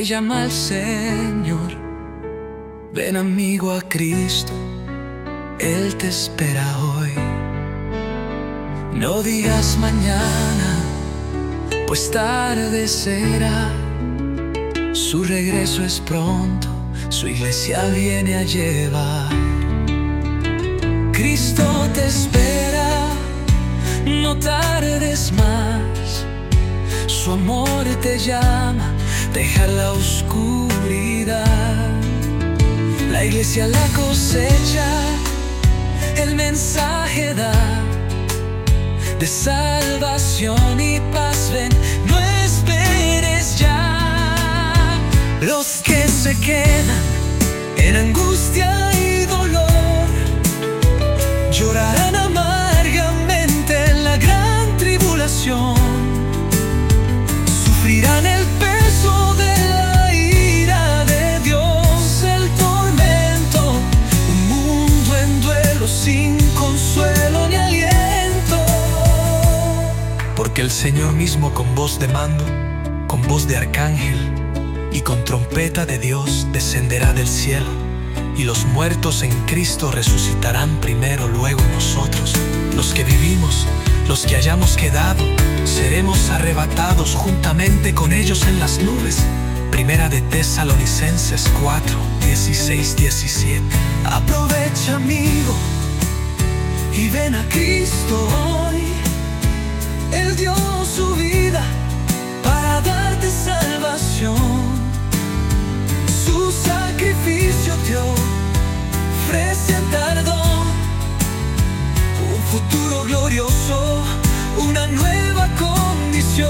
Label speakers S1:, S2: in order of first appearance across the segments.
S1: te llama el Señor. Ven amigo a Cristo, Él te espera hoy. No digas mañana, pues tarde será. Su regreso es pronto, su iglesia viene a llevar. Cristo te espera, no tardes más. Su amor te llama, deja la oscuridad. La iglesia la cosecha, el mensaje da de salvación y paz. Ven, no esperes ya. Los que se quedan en angustia y dolor llorarán amargamente en la gran tribulación. Sufrirán el peso de la ira de Dios, el tormento, un mundo en duelo sin consuelo ni aliento. Porque el Señor mismo con voz de mando, con voz de arcángel y con trompeta de Dios descenderá del cielo. Y los muertos en Cristo resucitarán primero, luego nosotros, los que vivimos, los que hayamos quedado, seremos arrebatados juntamente con ellos en las nubes. Primera de Tesalonicenses 4, 16, 17. Aprovecha amigo y ven a Cristo hoy. Él dio su vida para darte salvación. Su sacrificio te ofrece perdón, un futuro glorioso, una nueva condición.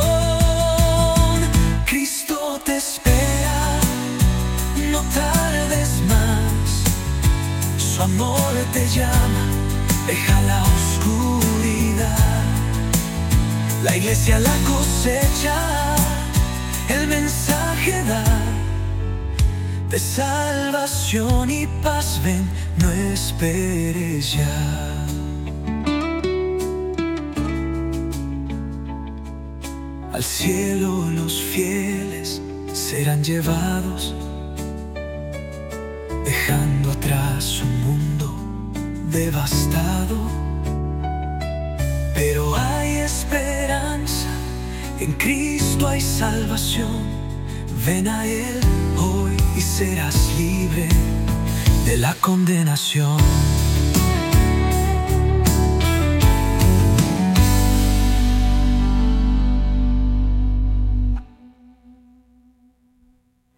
S1: Cristo te espera, no tardes más. Su amor te llama, deja la oscuridad. La iglesia la cosecha, el mensaje da de salvación y paz. Ven, no esperes ya. Al cielo los fieles serán llevados, dejando atrás un mundo devastado. Pero hay esperanza, en Cristo hay salvación. Ven a Él hoy y serás libre de la condenación.